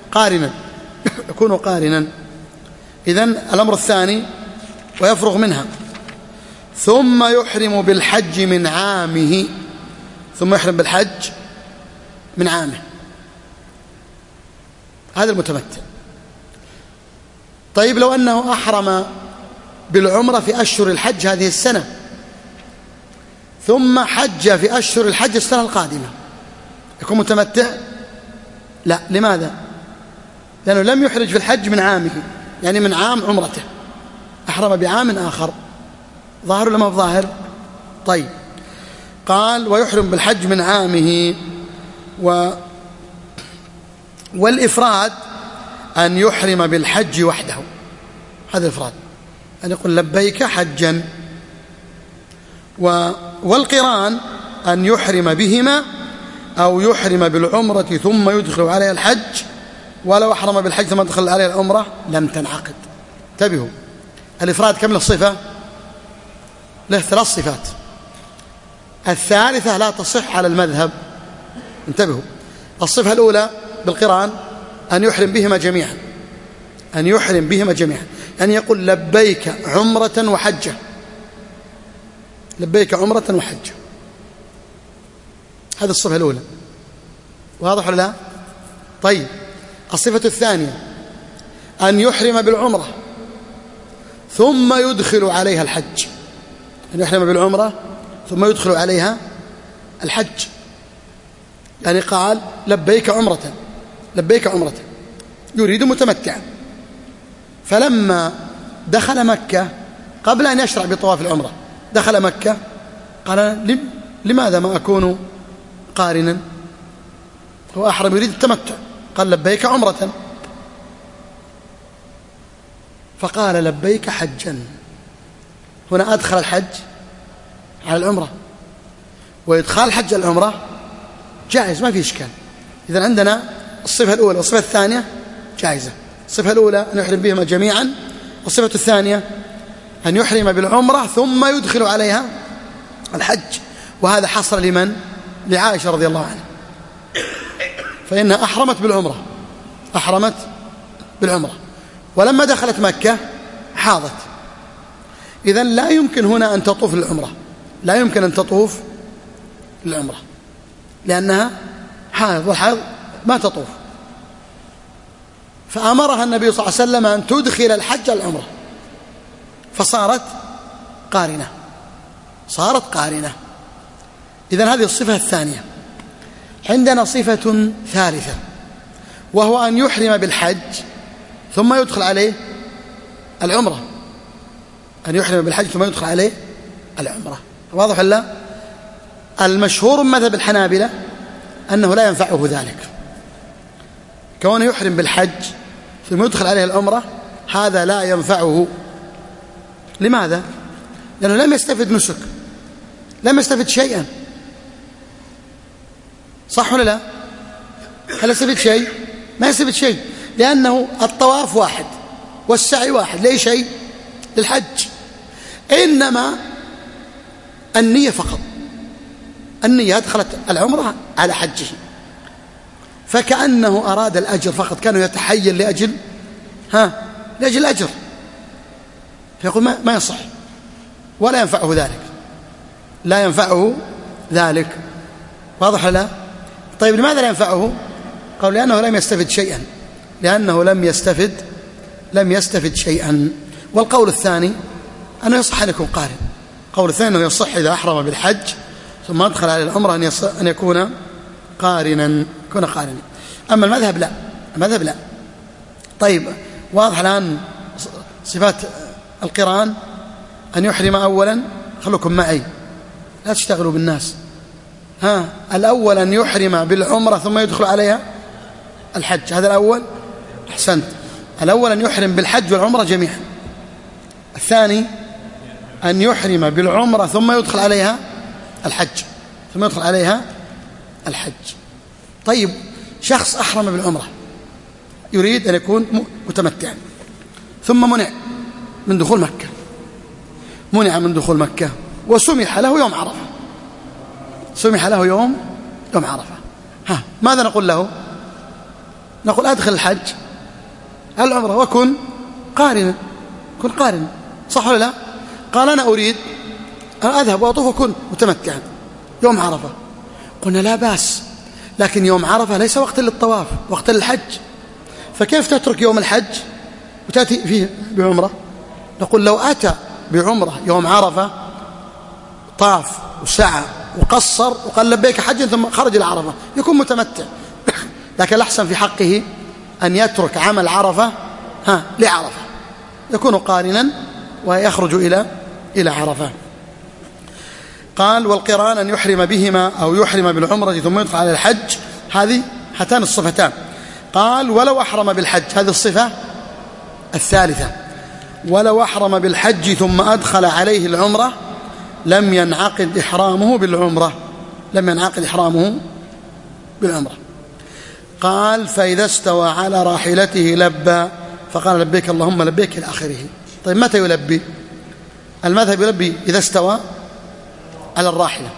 قارنا. إذن الأمر الثاني ويفرغ منها. ثم يحرم بالحج من عامه. ثم يحرم بالحج من عامه. هذا المتمتع. طيب لو أنه أحرم بالعمرة في أشهر الحج هذه السنة، ثم حج في أشهر الحج السنة القادمة، يكون متمتع؟ لا. لماذا؟ لأنه لم يحرج في الحج من عامه، يعني من عام عمرته، أحرم بعام آخر. ظاهر ولا ما ظاهر؟ طيب، قال ويحرم بالحج من عامه. والإفراد أن يحرم بالحج وحده، هذا الإفراد، أن يقول لبيك حجا. والقران أن يحرم بهما أو يحرم بالعمرة ثم يدخل عليها الحج، ولو أحرم بالحج ثم يدخل عليها العمرة لم تنعقد. انتبهوا، الإفراد كم له صفة؟ له 3 صفات، الثالثة لا تصح على المذهب. انتبهوا، الصفة الأولى بالقران أن يحرم بهما جميعا، أن يحرم بهما جميعا، أن يقول لبيك عمرة وحجة، لبيك عمرة وحجة، هذه الصفة الأولى. واضح ولا لا؟ طيب، الصفة الثانية أن يحرم بالعمرة ثم يدخل عليها الحج، أن يحرم بالعمرة ثم يدخل عليها الحج، يعني قال لبيك عمرة، لبيك عمرة، يريد متمتعا. فلما دخل مكة قبل أن يشرع بطواف العمرة دخل مكة قال لماذا ما أكون قارنا؟ هو أحرم يريد التمتع، قال لبيك عمرة، فقال لبيك حجا. هنا أدخل الحج على العمرة، وإدخال الحج على العمرة جائز، ما في إشكال. إذن عندنا الصفة الأولى والصفة الثانية جائزة. الصفة الأولى أن يحرم بهما جميعا، والصفة الثانية أن يحرم بالعمرة ثم يدخل عليها الحج. وهذا حصل لمن؟ لعائشة رضي الله عنها، فإنها أحرمت بالعمرة، أحرمت بالعمرة، ولما دخلت مكة حاضت. إذن لا يمكن هنا أن تطوف للعمرة، لا يمكن أن تطوف للعمرة لأنها حائض، والحائض ما تطوف. فأمرها النبي صلى الله عليه وسلم أن تدخل الحج على العمرة، فصارت قارنة، صارت قارنة. إذن هذه الصفة الثانية. عندنا صفة ثالثة، وهو أن يحرم بالحج ثم يدخل عليه العمرة، أن يحرم بالحج ثم يدخل عليه العمرة. واضح ولا؟ المشهور من مذهب الحنابلة أنه لا ينفعه ذلك، كونه يحرم بالحج ثم يدخل عليه العمرة، هذا لا ينفعه. لماذا؟ لأنه لم يستفد نسك، لم يستفد شيئا، صح ولا لا؟ هل يستفد شيء؟ ما يستفد شيء، لأنه الطواف واحد والسعي واحد، لأي شيء؟ للحج، إنما النية فقط، النية أدخلت العمرة على حجه، فكأنه أراد الأجر فقط، كانوا يتحيل لأجل لأجل الأجر، فيقول ما يصح ولا ينفعه ذلك، لا ينفعه ذلك. واضح ولا لا؟ طيب، لماذا لا ينفعه؟ قالوا لأنه لم يستفد شيئا، لأنه لم يستفد شيئا. والقول الثاني أنه يصح أن يكون قارن، القول الثاني أنه يصح إذا أحرم بالحج ثم أدخل على العمرة أن يكون قارنا، أما المذهب لا، المذهب لا. طيب، واضح الآن صفات القران؟ أن يحرم أولا، خلوكم معي لا تشتغلوا بالناس، الأول أن يحرم بالعمرة ثم يدخل عليها الحج، هذا الأول، أحسنت. الأول أن يحرم بالحج والعمرة جميعا. الثاني أن يحرم بالعمرة ثم يدخل عليها الحج، ثم يدخل عليها الحج. طيب، شخص أحرم بالعمرة يريد أن يكون متمتعا، ثم منع من دخول مكة، منع من دخول مكة، وسمح له يوم عرفة، سمح له يوم عرفة. ماذا نقول له؟ نقول أدخل الحج العمرة وكن قارنا، كن قارنا، صح ولا لا؟ قال أنا أريد أن أذهب وأطوف وكن متمتعا يوم عرفة. قلنا لا بأس، لكن يوم عرفة ليس وقت للطواف، وقت للحج، فكيف تترك يوم الحج وتأتي فيه بعمرة؟ نقول لو أتى بعمرة يوم عرفة طاف وسعى وقصر وقال لبيك حجا ثم خرج إلى عرفة يكون متمتع، لكن الأحسن في حقه أن يترك عمل عرفة لعرفة، يكون قارنا ويخرج إلى عرفة. قال والقران أن يحرم بهما أو يحرم بالعمرة ثم يدخل على الحج، هاتان الصفتان. قال ولو أحرم بالحج، هذه الصفة الثالثة، ولو أحرم بالحج ثم أدخل عليه العمرة لم ينعقد إحرامه بالعمرة. قال فإذا استوى على راحلته لبى فقال لبيك اللهم لبيك إلى آخره. طيب متى يلبي؟ المذهب يلبي إذا استوى على الراحلة،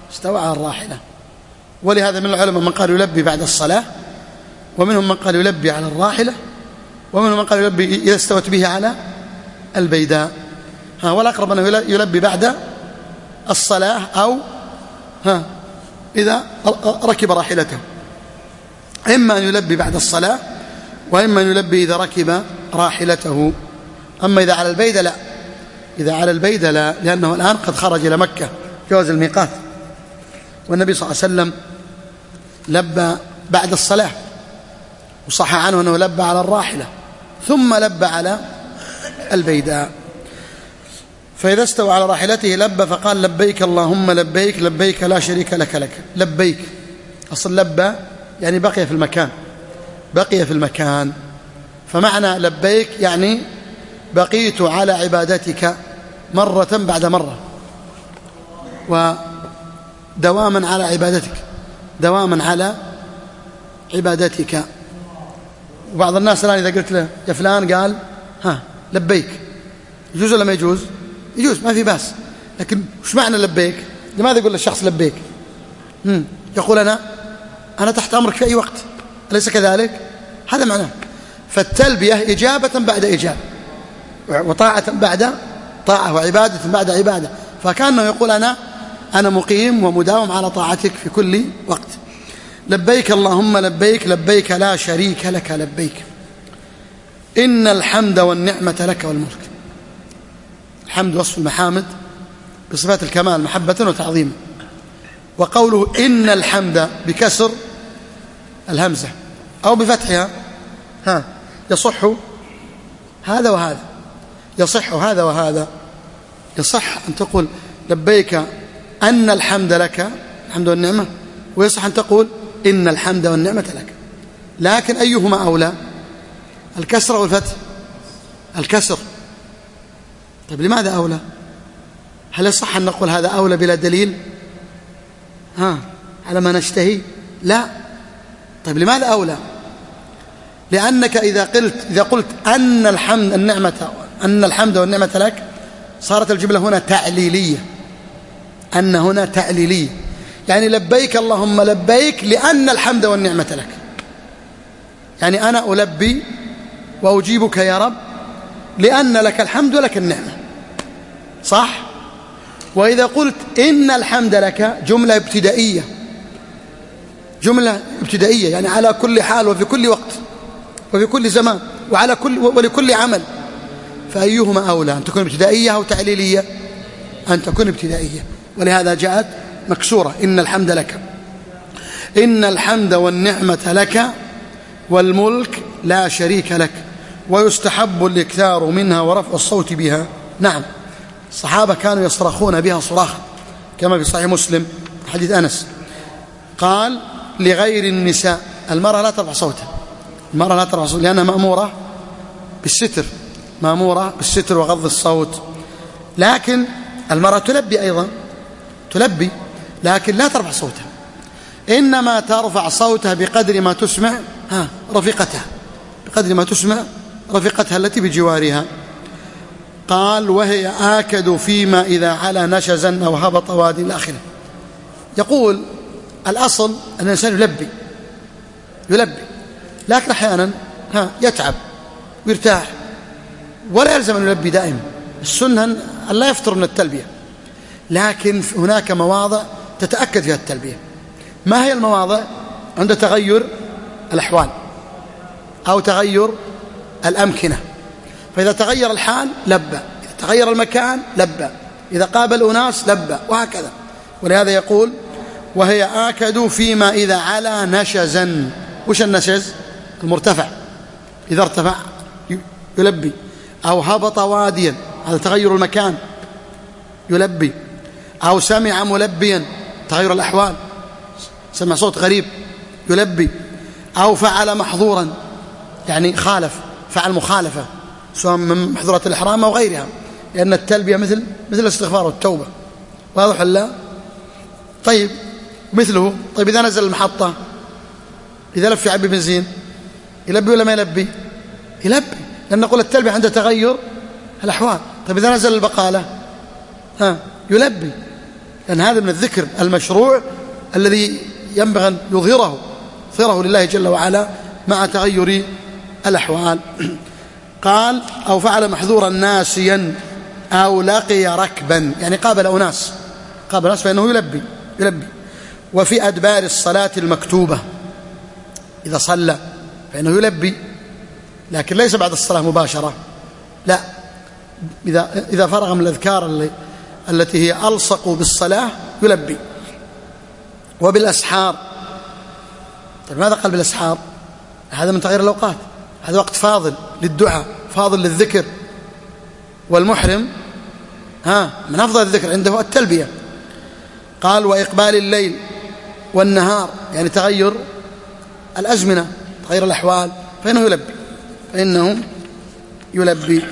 ولهذا من العلماء من قال يلبي بعد الصلاة، ومنهم من قال يلبي على الراحلة، ومنهم من قال يلبي إذا استوت به على البيداء. والأقرب أنه يلبي بعد الصلاة أو إذا ركب راحلته، إما أن يلبي بعد الصلاة وإما أن يلبي إذا ركب راحلته. أما إذا على البيداء لا، لأنه الآن قد خرج إلى مكة جواز الميقات، والنبي صلى الله عليه وسلم لبى بعد الصلاة، وصح عنه أنه لبى على الراحلة ثم لبى على البيداء. فإذا استوى على راحلته لبى فقال لبيك اللهم لبيك لبيك لا شريك لك. لبيك أصل لبى يعني بقي في المكان، فمعنى لبيك يعني بقيت على عبادتك مرة بعد مرة، ودواما على عبادتك. وبعض الناس الآن إذا قلت له يا فلان قال لبيك، يجوز ولا ما يجوز؟ يجوز، ما في بأس، لكن وش معنى لبيك؟ لماذا يقول للشخص لبيك؟ يقول أنا تحت أمرك في أي وقت، أليس كذلك؟ هذا معناه. فالتلبية إجابة بعد إجابة، وطاعة بعد طاعة، وعبادة بعد عبادة، فكأنه يقول أنا مقيم ومداوم على طاعتك في كل وقت. لبيك اللهم لبيك لبيك لا شريك لك لبيك إن الحمد والنعمة لك والملك. الحمد وصف المحامد بصفات الكمال محبة وتعظيما، وقوله إن الحمد بكسر الهمزة أو بفتحها يصح هذا وهذا، يصح هذا وهذا. يصح أن تقول لبيك أن الحمد لك، الحمد والنعمة، ويصح أن تقول إن الحمد والنعمة لك. لكن أيهما أولى، الكسر أو الفتح؟ الكسر. طيب لماذا أولى؟ هل يصح أن نقول هذا أولى بلا دليل على ما نشتهي؟ لا. طيب لماذا أولى؟ لأنك إذا قلت أن الحمد والنعمة لك، صارت الجملة هنا تعليلية، أن هنا تعليلية، يعني لبيك اللهم لبيك لأن الحمد والنعمة لك، يعني أنا ألبي وأجيبك يا رب لأن لك الحمد ولك النعمة، صح؟ وإذا قلت إن الحمد لك جملة ابتدائية، يعني على كل حال وفي كل وقت وفي كل زمان ولكل عمل، فأيهما أولى، أن تكون ابتدائية أو تعليلية؟ أن تكون ابتدائية، ولهذا جاءت مكسورة إن الحمد لك. إن الحمد والنعمة لك والملك لا شريك لك، ويستحب الإكثار منها ورفع الصوت بها. نعم، الصحابة كانوا يصرخون بها صراخا كما في صحيح مسلم حديث أنس، قال لغير النساء، المرأة لا ترفع صوتها، لأنها مأمورة بالستر وغض الصوت. لكن المرأة تلبي أيضا، لكن لا ترفع صوتها، إنما ترفع صوتها بقدر ما تسمع رفيقتها التي بجوارها. قال وهي آكد فيما إذا علا نشزا أو هبط وادي الآخرة. يقول الأصل أن الإنسان يلبي، لكن أحيانا يتعب ويرتاح، ولا يلزم أن يلبي دائما، السنة أن لا يفتر من التلبية، لكن هناك مواضع تتأكد فيها التلبية. ما هي المواضع؟ عند تغير الأحوال أو تغير الأمكنة، فإذا تغير الحال لبى، إذا تغير المكان لبى، إذا قابل أناس لبى، وهكذا. ولهذا يقول وهي آكد فيما إذا علا نشزا. وش النشز؟ المرتفع، إذا ارتفع يلبي، أو هبط واديا هذا تغير المكان يلبي، أو سمع ملبيا تغير الأحوال، سمع صوت غريب يلبي، أو فعل محظورا يعني خالف، فعل مخالفة سواء من محظورات الإحرام أو غيرها، لأن التلبية مثل الاستغفار والتوبة، واضح ولا لا؟ طيب مثله، طيب إذا نزل المحطة إذا لف يعبي بنزين يلبي ولا ما يلبي؟ يلبي، لأن نقول التلبية عند تغير الأحوال. طيب إذا نزل البقالة يلبي، لأن هذا من الذكر المشروع الذي ينبغي أن يظهره لله جل وعلا مع تغير الأحوال. قال أو فعل محظورا ناسيا أو لقي ركبا، يعني قابل أناس فإنه يلبي. وفي أدبار الصلاة المكتوبة إذا صلى فإنه يلبي، لكن ليس بعد الصلاة مباشرة، لا، إذا فرغ من الأذكار التي هي ألصق بالصلاة يلبي. وبالأسحار، طيب ماذا قال بالأسحار؟ هذا من تغيير الأوقات، هذا وقت فاضل للدعاء، فاضل للذكر، والمحرم من أفضل الذكر عنده التلبية. قال وإقبال الليل والنهار، يعني تغير الأزمنة، تغير الأحوال، فإنه يلبي.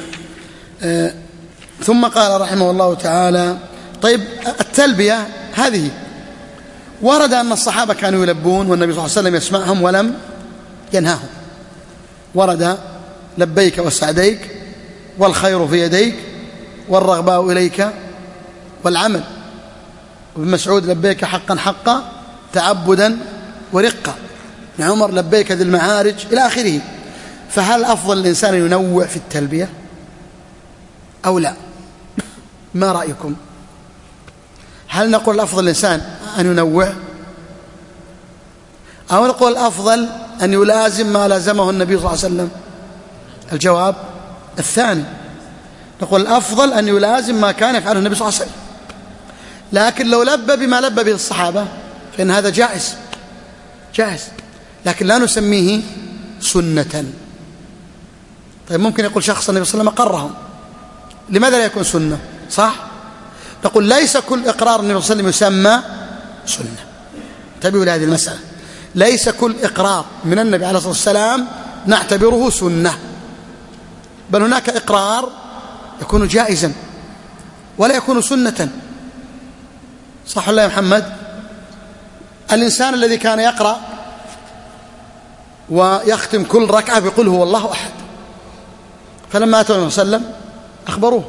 ثم قال رحمه الله تعالى طيب التلبية هذه ورد أن الصحابة كانوا يلبون والنبي صلى الله عليه وسلم يسمعهم ولم ينهاهم، ورد لبيك وسعديك والخير في يديك والرغباء إليك والعمل، وابن مسعود لبيك حقا حقا تعبدا ورقا، ابن عمر لبيك ذي المعارج إلى آخره. فهل أفضل الإنسان ينوع في التلبية أو لا؟ ما رأيكم؟ هل نقول الأفضل الإنسان أن ينوع، أو نقول الأفضل أن يلازم ما لازمه النبي صلى الله عليه وسلم؟ الجواب الثاني، نقول الأفضل أن يلازم ما كان يفعله النبي صلى الله عليه وسلم، لكن لو لبى بما لبى به الصحابة فإن هذا جائز، لكن لا نسميه سنة. طيب ممكن يقول شخص النبي صلى الله عليه وسلم أقرهم، لماذا لا يكون سنة؟ صح؟ نقول ليس كل إقرار النبي صلى الله عليه وسلم يسمى سنة. انتبهوا لهذه المسألة، ليس كل إقرار من النبي عليه الصلاة والسلام نعتبره سنة، بل هناك إقرار يكون جائزا ولا يكون سنة. صح ولا يا محمد؟ الإنسان الذي كان يقرأ ويختم كل ركعة بيقول هو الله أحد، فلما أتوا النبي صلى الله عليه وسلم أخبروه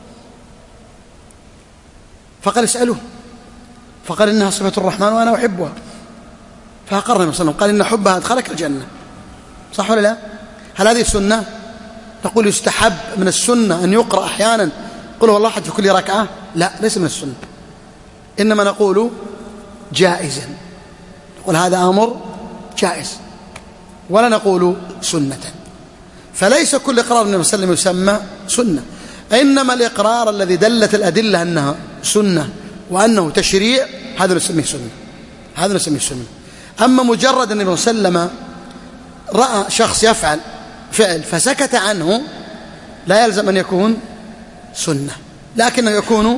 فقال اسألوه، فقال إنها صفة الرحمن وأنا أحبها، فأقر النبي صلى الله عليه وسلم قال إن حبها أدخلك الجنة. صح ولا لا؟ هل هذه سنة؟ نقول يستحب من السنة أن يقرأ أحيانا قل هو الله أحد في كل ركعة؟ لا، ليس من السنة، إنما نقول جائزا، نقول هذا أمر جائز ولا نقول سنة. فليس كل إقرار النبي صلى الله عليه وسلم يسمى سنة، إنما الإقرار الذي دلت الأدلة أنها سنة وأنه تشريع هذا نسميه سنة. أما مجرد النبي صلى الله عليه وسلم رأى شخص يفعل فعل فسكت عنه لا يلزم أن يكون سنة، لكنه يكون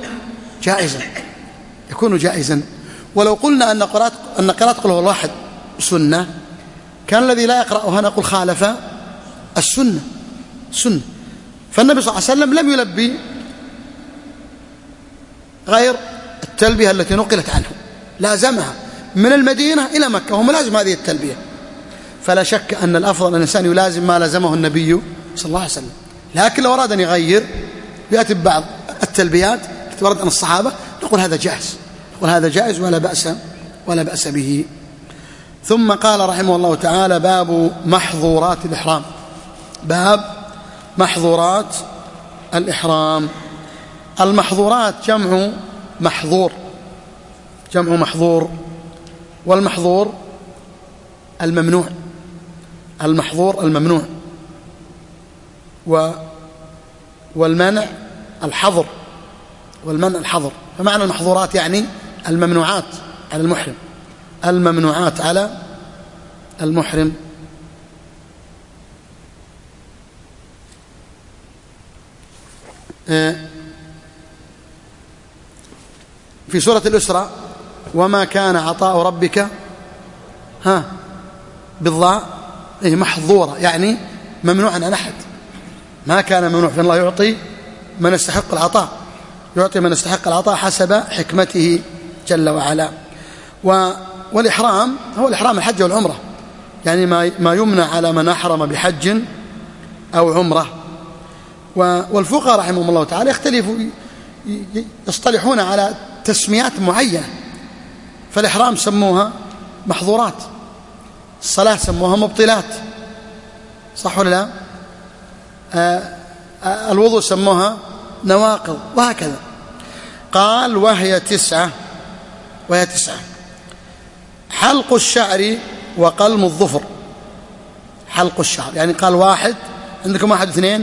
جائزا. ولو قلنا أن قراءة قل هو الواحد سنة كان الذي لا يقرأها نقول خالف السنة. فالنبي صلى الله عليه وسلم لم يلبي غير التلبية التي نقلت عنه، لازمها من المدينة إلى مكة، وهم لازم هذه التلبية. فلا شك أن الأفضل أن الإنسان يلازم ما لازمه النبي صلى الله عليه وسلم، لكن لو أراد أن يغير يأتي ببعض التلبيات التي وردت عن الصحابة نقول هذا جائز ولا بأس به. ثم قال رحمه الله تعالى باب محظورات الإحرام. باب محظورات الإحرام. المحظورات جمع محظور، والمحظور الممنوع، والمنع الحظر، فمعنى المحظورات يعني الممنوعات على المحرم. في سورة الإسراء وما كان عطاء ربك بالضاء محظورة، يعني ممنوع عن أحد، ما كان ممنوع، فإن الله يعطي من يستحق العطاء، يعطي من يستحق العطاء حسب حكمته جل وعلا. والإحرام هو الإحرام الحج والعمرة، يعني ما يمنع على من أحرم بحج أو عمرة. والفقهاء رحمهم الله تعالى يختلفوا، يصطلحون على تسميات معينة. فالإحرام سموها محظورات، الصلاة سموها مبطلات، صح ولا لا؟ الوضوء سموها نواقض، وهكذا. قال وهي 9. حلق الشعر وقلم الظفر. حلق الشعر يعني قال 1، عندكم 1 و2،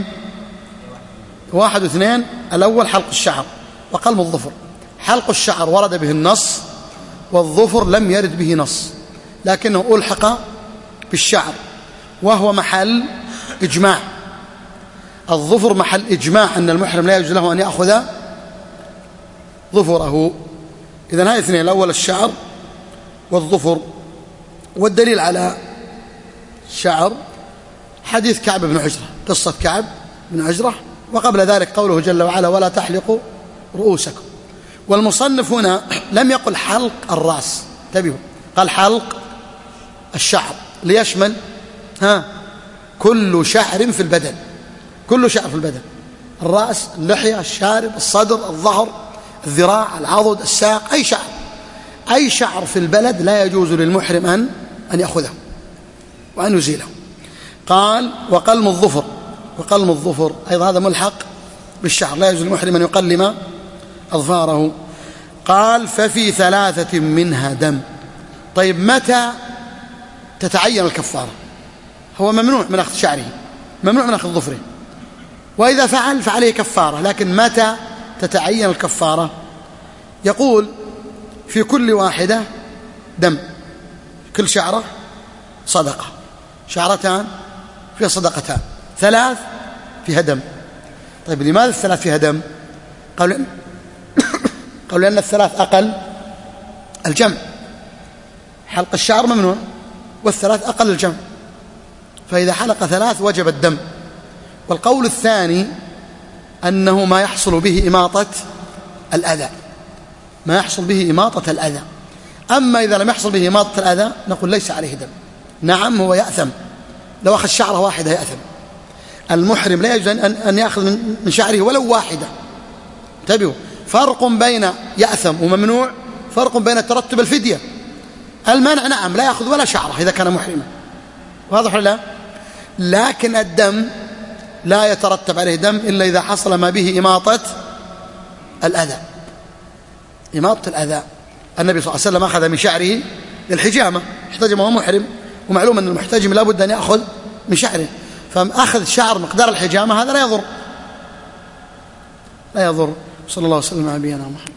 1 و2. الأول حلق الشعر وقلم الظفر. حلق الشعر ورد به النص، والظفر لم يرد به نص، لكنه ألحق بالشعر وهو محل إجماع. الظفر محل إجماع أن المحرم لا يجوز له أن يأخذ ظفره. إذن هاي 2، الأول الشعر والظفر. والدليل على الشعر حديث كعب بن عجرة، قصة كعب بن عجرة، وقبل ذلك قوله جل وعلا ولا تحلقوا رؤوسكم. والمصنف هنا لم يقل حلق الرأس، انتبهوا، قال حلق الشعر ليشمل كل شعر في البدن، كل شعر في البدن، الرأس، اللحية، الشارب، الصدر، الظهر، الذراع، العضد، الساق، أي شعر، أي شعر في البلد لا يجوز للمحرم أن يأخذه وأن يزيله. قال وقلم الظفر. وقلم الظفر أيضا هذا ملحق بالشعر، لا يجوز للمحرم أن يقلم أظفاره. قال ففي 3 منها دم. طيب متى تتعين الكفارة؟ هو ممنوع من أخذ شعره، ممنوع من أخذ ظفره، وإذا فعل فعليه كفارة، لكن متى تتعين الكفارة؟ يقول في كل واحدة دم، كل شعرة صدقة، شعرتان فيها صدقتان، 3 فيها دم. طيب لماذا 3 فيها دم؟ قالوا لأن 3 أقل الجمع، حلق الشعر ممنوع، وال3 أقل الجمع، فإذا حلق 3 وجب الدم. والقول الثاني أنه ما يحصل به إماطة الأذى، ما يحصل به إماطة الأذى. أما إذا لم يحصل به إماطة الأذى نقول ليس عليه دم. نعم هو يأثم، لو أخذ شعرة واحدة يأثم. المحرم لا يجوز أن يأخذ من شعره ولو واحدة. انتبهوا، فرق بين يأثم وممنوع، فرق بين ترتب الفدية. المنع نعم لا يأخذ ولا شعرة إذا كان محرما، واضح ولا لا؟ لكن الدم لا يترتب عليه دم إلا إذا حصل ما به إماطة الأذى، إماطة الأذى. النبي صلى الله عليه وسلم أخذ من شعره للحجامة، احتجم وهو محرم، ومعلوم أن المحتجم لا بد أن يأخذ من شعره، فأخذ شعر مقدار الحجامة هذا لا يضر، لا يضر. صلى الله وسلم على نبينا محمد.